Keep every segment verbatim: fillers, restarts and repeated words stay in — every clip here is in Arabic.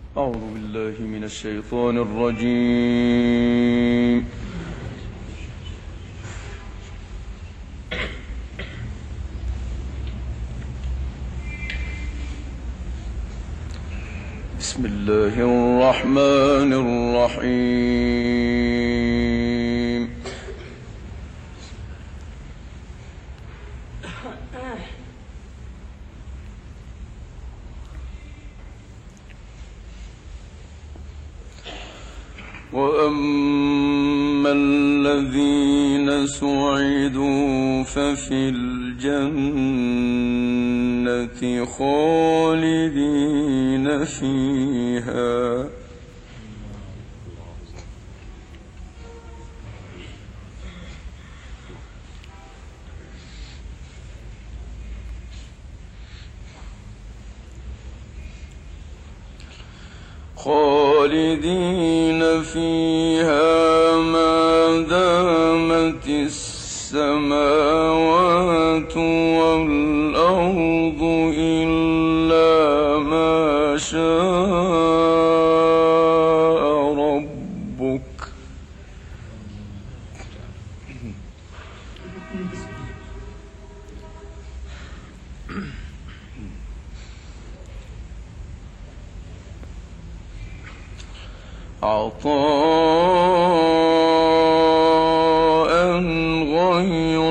أعوذ بالله من الشيطان الرجيم. بسم الله الرحمن الرحيم. وأما الذين سعدوا ففي الجنة خالدين فيها خالدين فيها ما دامت السماوات والأرض إلا ما شاء ربك عطاء غير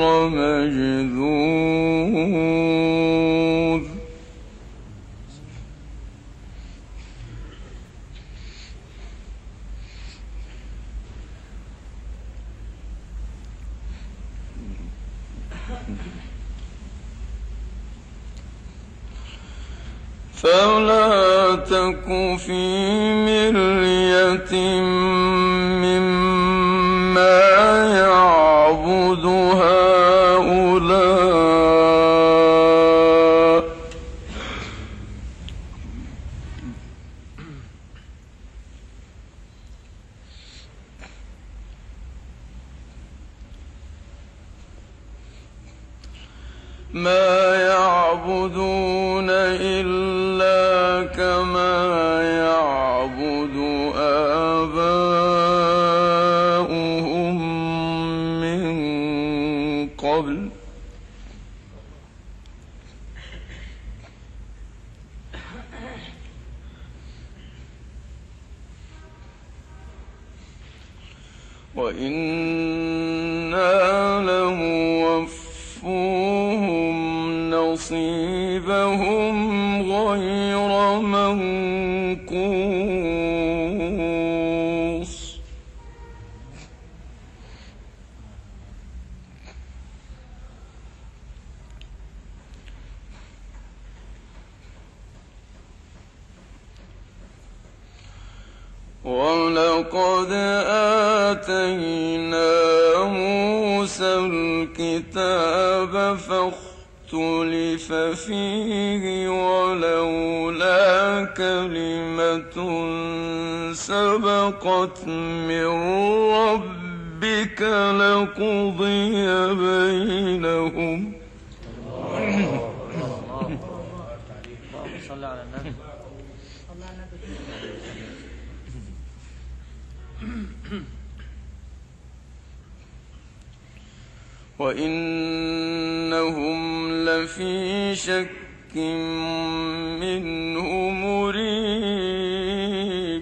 مجذوذ فلا تك في مرية مما يعبد هؤلاء ما يعبدون إلا كما يعبد آباؤهم من قبل وإنا لموفوهم نصيبهم غير منقوص ولقد آتينا موسى الكتاب فاختلف فيه ولولا كلمة سبقت من ربك لقضي بينهم. صلى على النبي. وإنهم لفي شك منه مريب.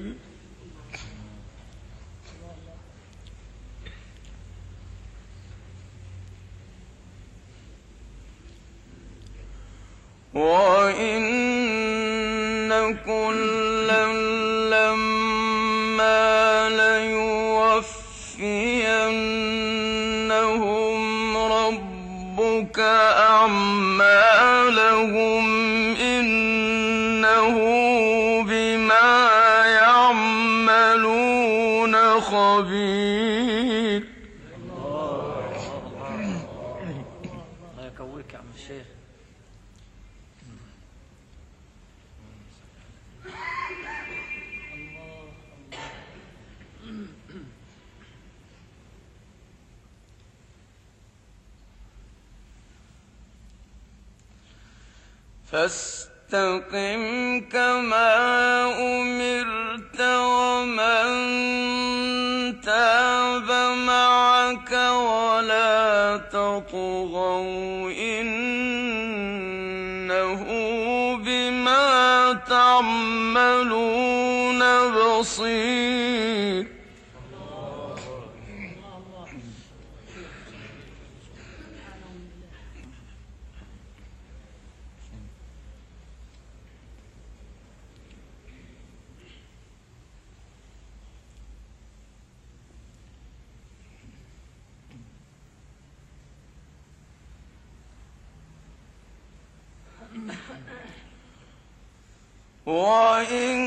وإن كلا لما ليوفينهم ربك أعمالهم إنه بما يعملون خبير. الله يكويك يا عم الشيخ. فاستمع فاستقم كما أمرت ومن تاب معك ولا تطغوا إنه بما تعملون بصير. وإن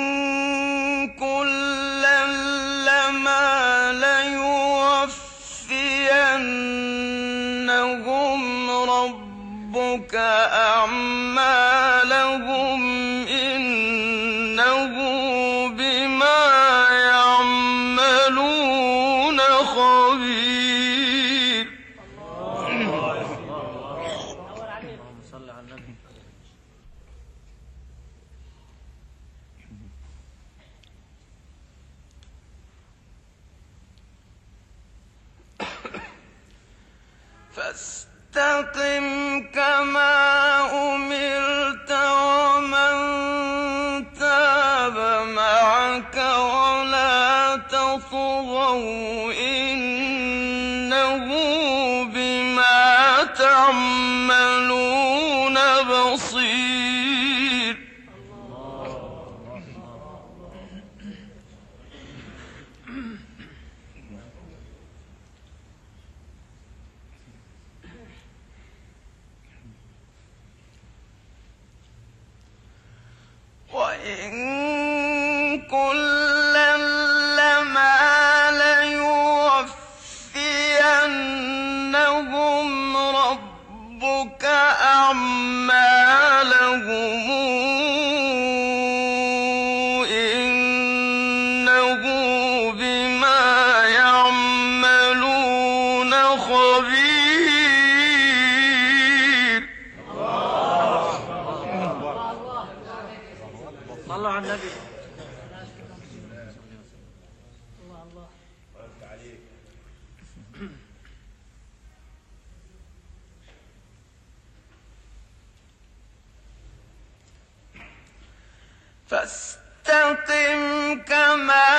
كلا لما ليوفينهم ربك أعمالهم إنه بما يعملون خبير. اللهم صل على النبي. فاستقم كما أمرت ومن تاب معك ولا تطغوا إنه بما تعملون بصير. وإن كلا لما ليوفينهم ربك أعمالهم إنه بما يعملون خبير. صلوا على النبي. فاستقم كما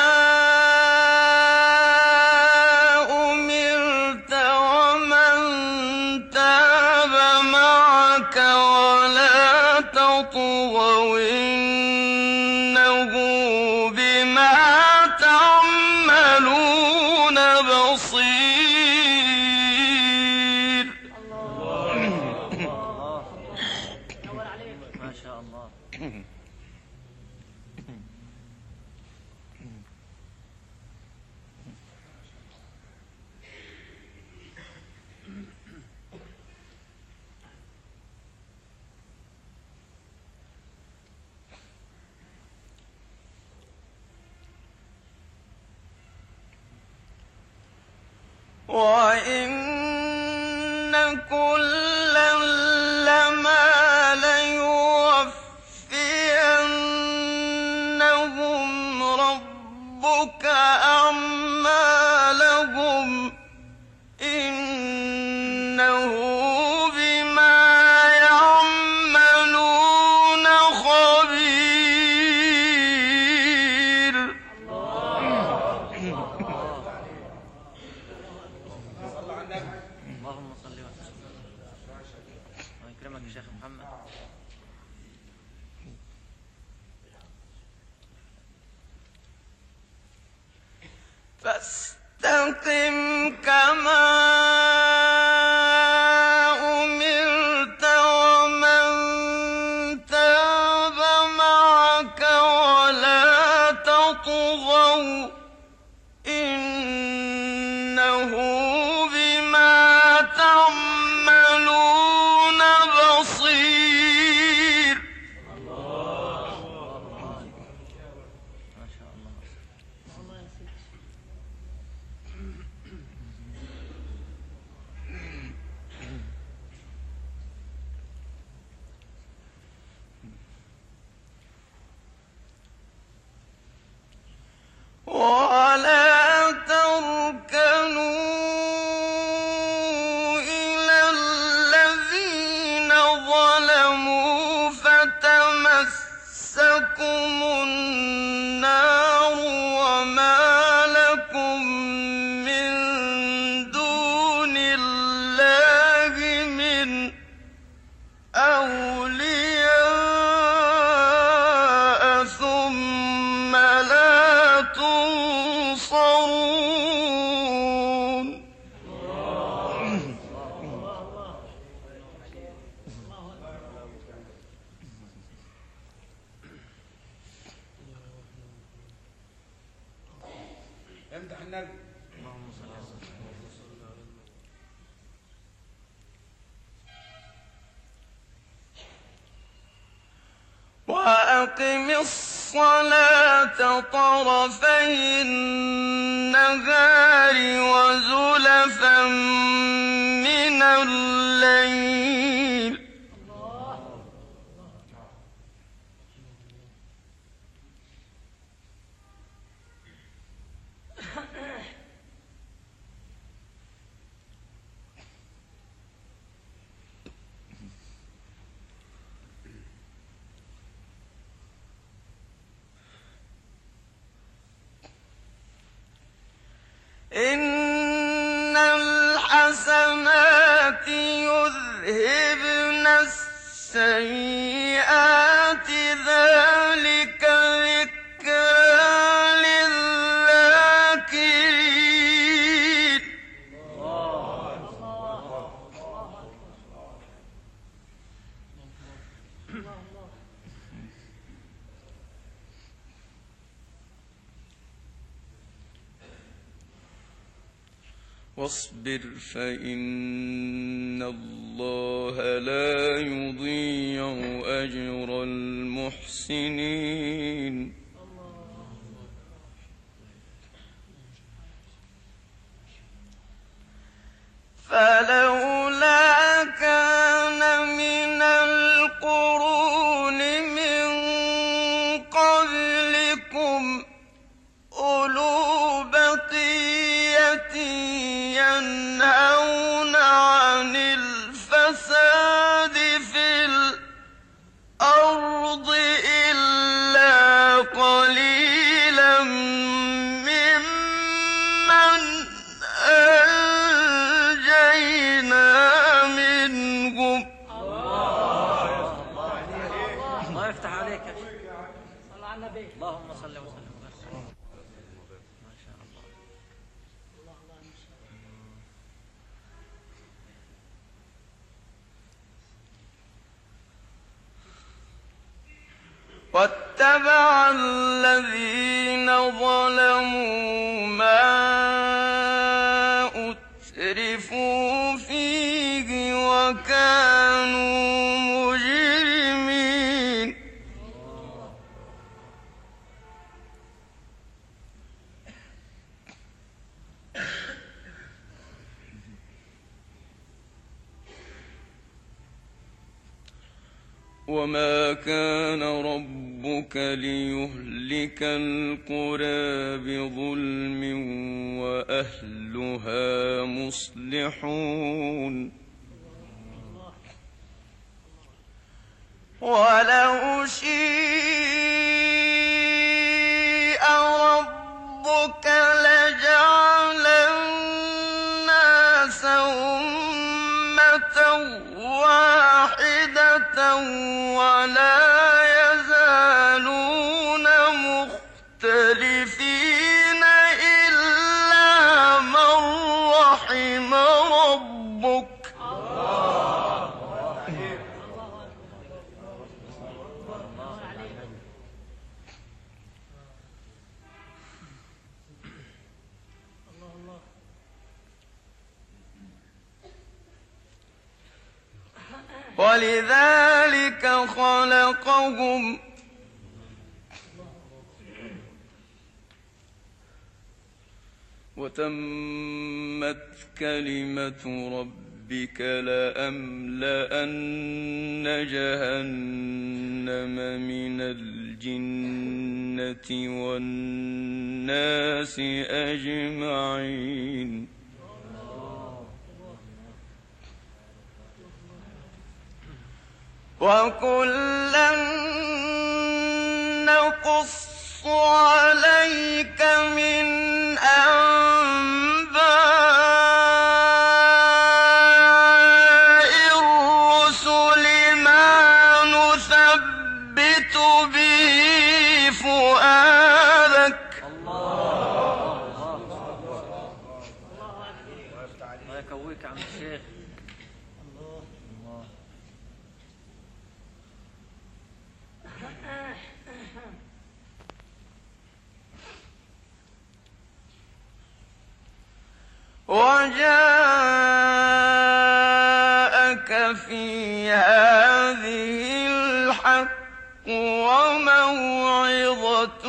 أمرت ومن تاب معك ولا تطغوا إنه بما تعملون بصير. ما شاء الله. وإن كلا لما ليوفينهم ربك أعمالهم إنه بما يعملون خبير. اللهم صل وسلم. الله يكرمك يا شيخ محمد. فاستقم كما أمرت ومن تاب معك ولا تطغوا إنه بما تعملون بصير. ما شاء الله. ولا تركنوا إلى الذين ظلموا فتمسكم النار وما لكم من دون الله من أولياء ثم لا تنصرون. امدح النبي. وأقم الصلاة طرفي النهار وزلفا من الليل إن الحسنات يذهبن السيئات ذلك ذكرى للذاكرين. واصبر فإن الله لا يضيع أجر المحسنين. فلولا كان من القرون من قبلكم أولو بقية ينهون عن الفساد في الأرض إلا قليلا ممن أنجينا منهم. الله يفتح عليك. صل على النبي. اللهم صل وسلم وبارك. ما شاء الله. واتبع الذين ظلموا ما أترفوا فيه وكانوا مجرمين. وما كان ربك ليهلك القرى بظلم وأهلها مصلحون. ولو شيء ربك لجعل الناس أمة واحدة ولا يزالون مختلفين إلا من رحم ربك. ولذلك خلقهم وتمت كلمة ربك لأملأن جهنم من الجنة الجنة والناس أجمعين. وكلا نقص عليك من أنباء الرسل ما نثبت به فؤادك. الله يكويك يا عم الشيخ. وجاءك في هذه الحق وموعظة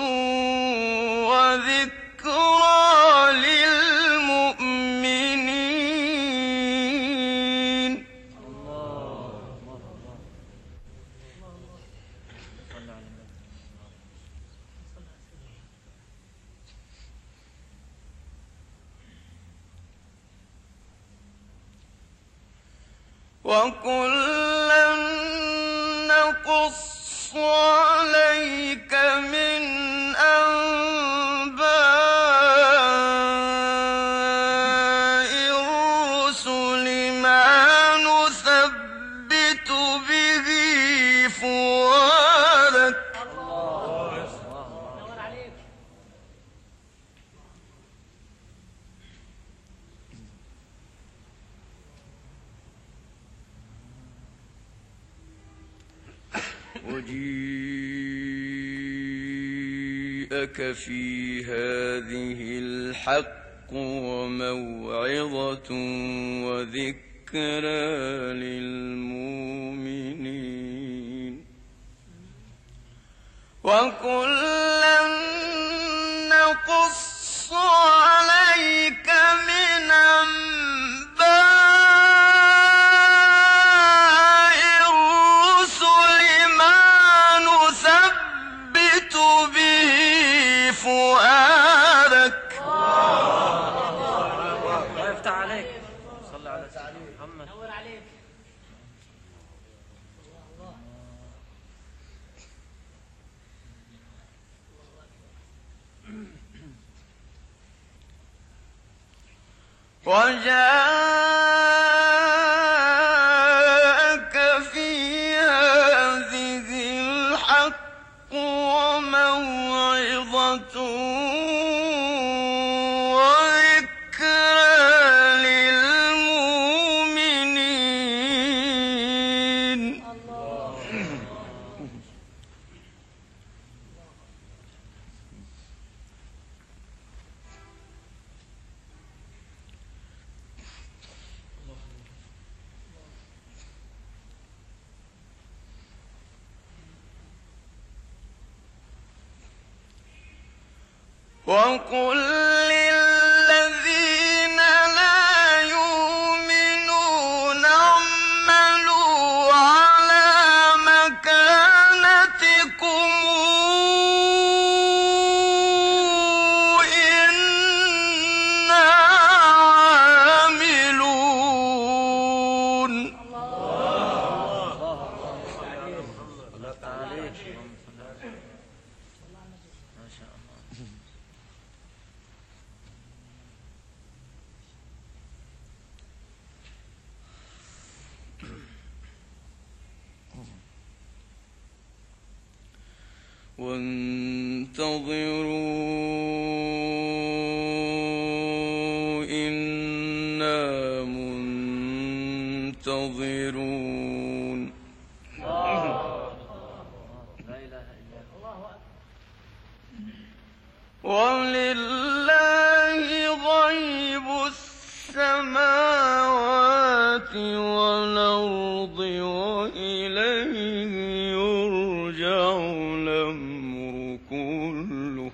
وذكرى للمؤمنين. وكلا نقص عليك من أنباء الرسل ما نثبت به فؤادك. وجيءك في هذه الحق وموعظة وذكرى للمؤمنين. وكلا نقص عليك من أنباء الرسل ما نثبت به فؤادك. الله يفتح عليك. صلى على سيدنا محمد. نور عليك. وجاءك في هذه الحق وموعظة وذكرى للمؤمنين. وقل للذين لا يؤمنون اعملوا على مكانتكم إنا عاملون. ما شاء الله. وانتظروا إنا منتظرون. لا إله إلا الله. ولله غيب السماوات والأرض وإليه يرجع الأمر كله.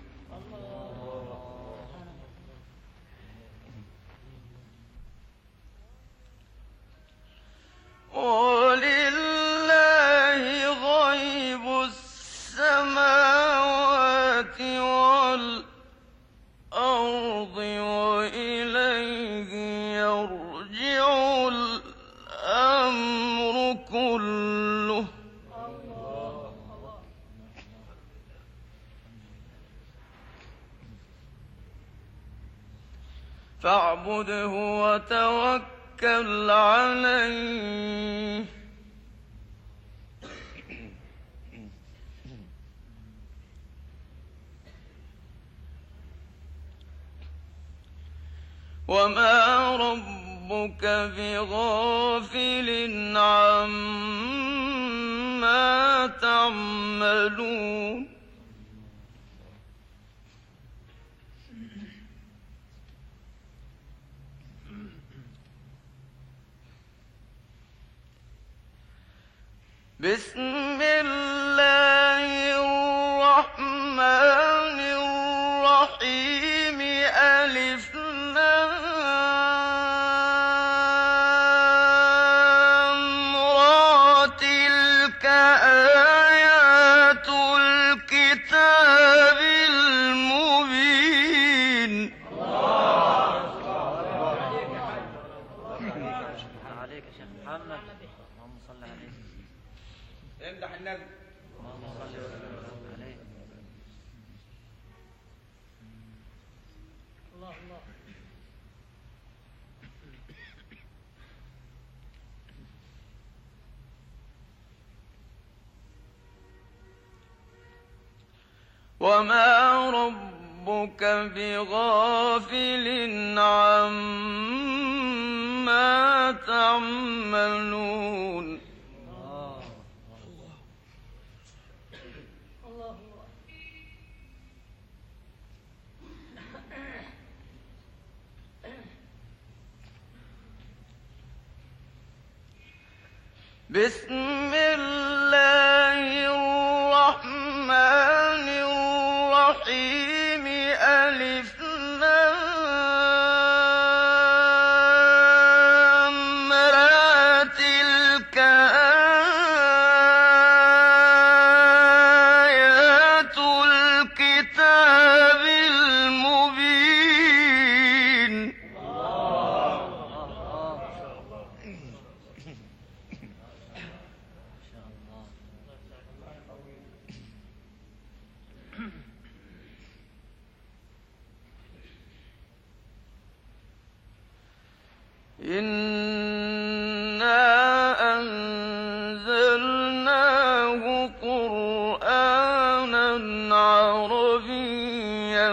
ولله غيب السماوات فاعبده وتوكل عليه وما ربك بغافل عما تعملون بسم الله الرحمن الرحيم ألف لام را تلك آيات الكتاب المبين عليك يا شيخ محمد اللهم صل عليه امدح النبي اللهم صل وسلم عليه الله الله وما ربك بغافل عما تعملون بسم الله الرحمن الرحيم ألف لام را تلك آيات الكتاب المبين إنا أنزلناه قرآنا عربيا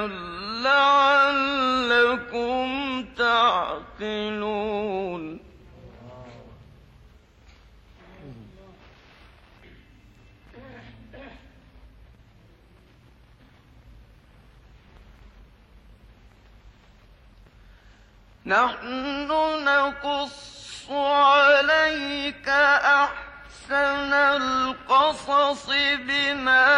لعلكم تعقلون نحن نقص عليك أحسن القصص بما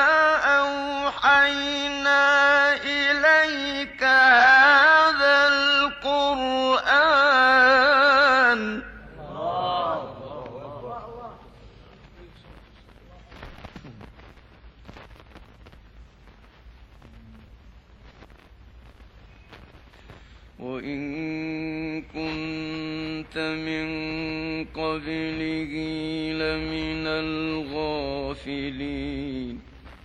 أوحينا إليك هذا القرآن وإن كنت من قبله لمن الغافلين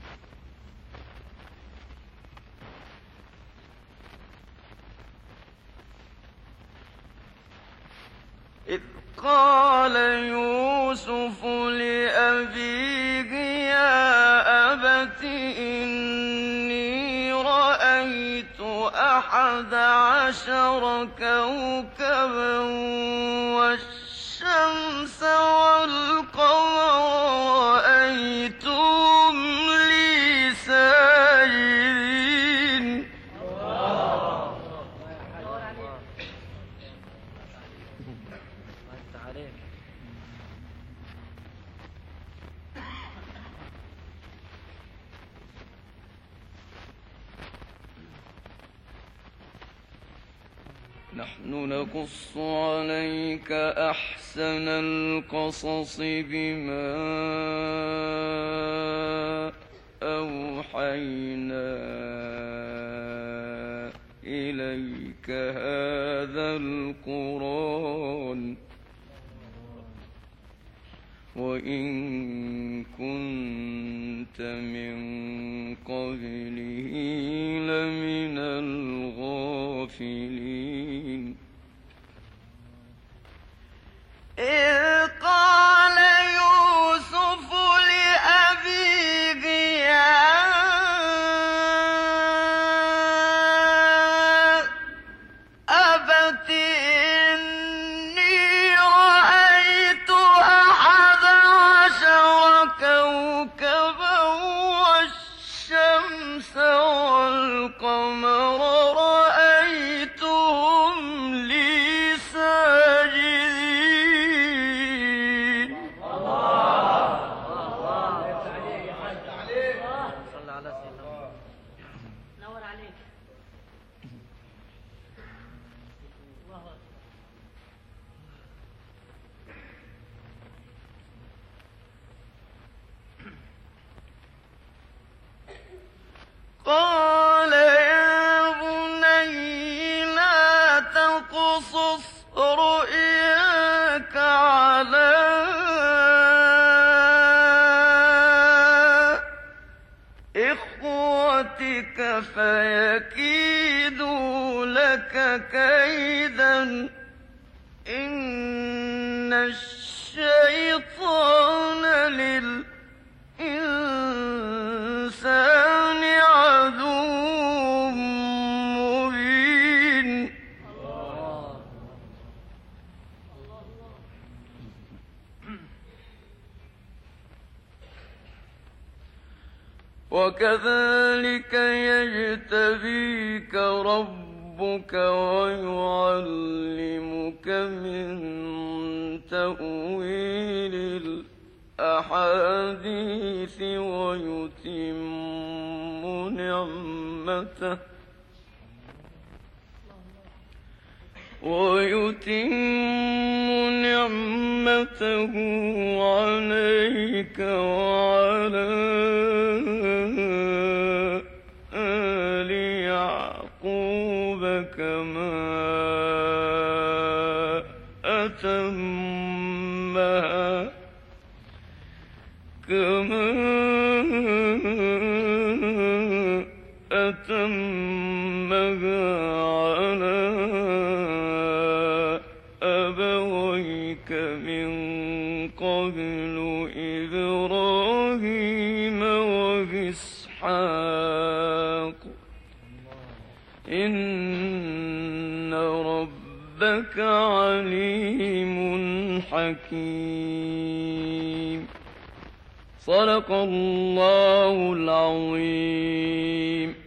إذ قال يوسف لأبيه يا أبت إني رأيت أحد عشر كوكبا والشمس والقمر رأيتهم لي ساجدين وانت عليك نحن نقص عليك أحسن القصص بما أوحينا إليك هذا القرآن وإن كنت من قبله لمن الغافلين إخوتك فيكيدوا لك كيدا إن الشيطان للإنسان عدو مبين وكذلك يجتبيك ربك ويعلمك من تأويل الأحاديث ويتم نعمته ويتم نعمته عليك وعلى آل يعقوب كما أتمها كما أتمها على أبويك من قبل إبراهيم وإسحاق إن ربك عليم حكيم. صدق الله العظيم.